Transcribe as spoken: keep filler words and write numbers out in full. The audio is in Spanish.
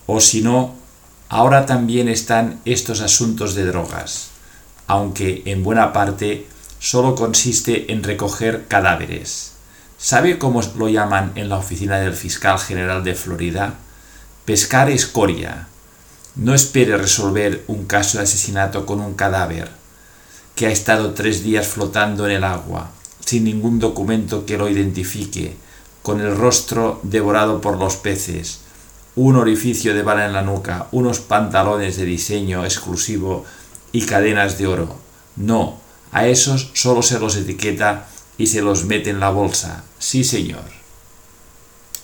O si no, ahora también están estos asuntos de drogas, aunque en buena parte solo consiste en recoger cadáveres. ¿Sabe cómo lo llaman en la oficina del fiscal general de Florida? Pescar escoria. No espere resolver un caso de asesinato con un cadáver que ha estado tres días flotando en el agua, sin ningún documento que lo identifique, con el rostro devorado por los peces, un orificio de bala en la nuca, unos pantalones de diseño exclusivo y cadenas de oro. No, a esos solo se los etiqueta y se los mete en la bolsa. Sí, señor.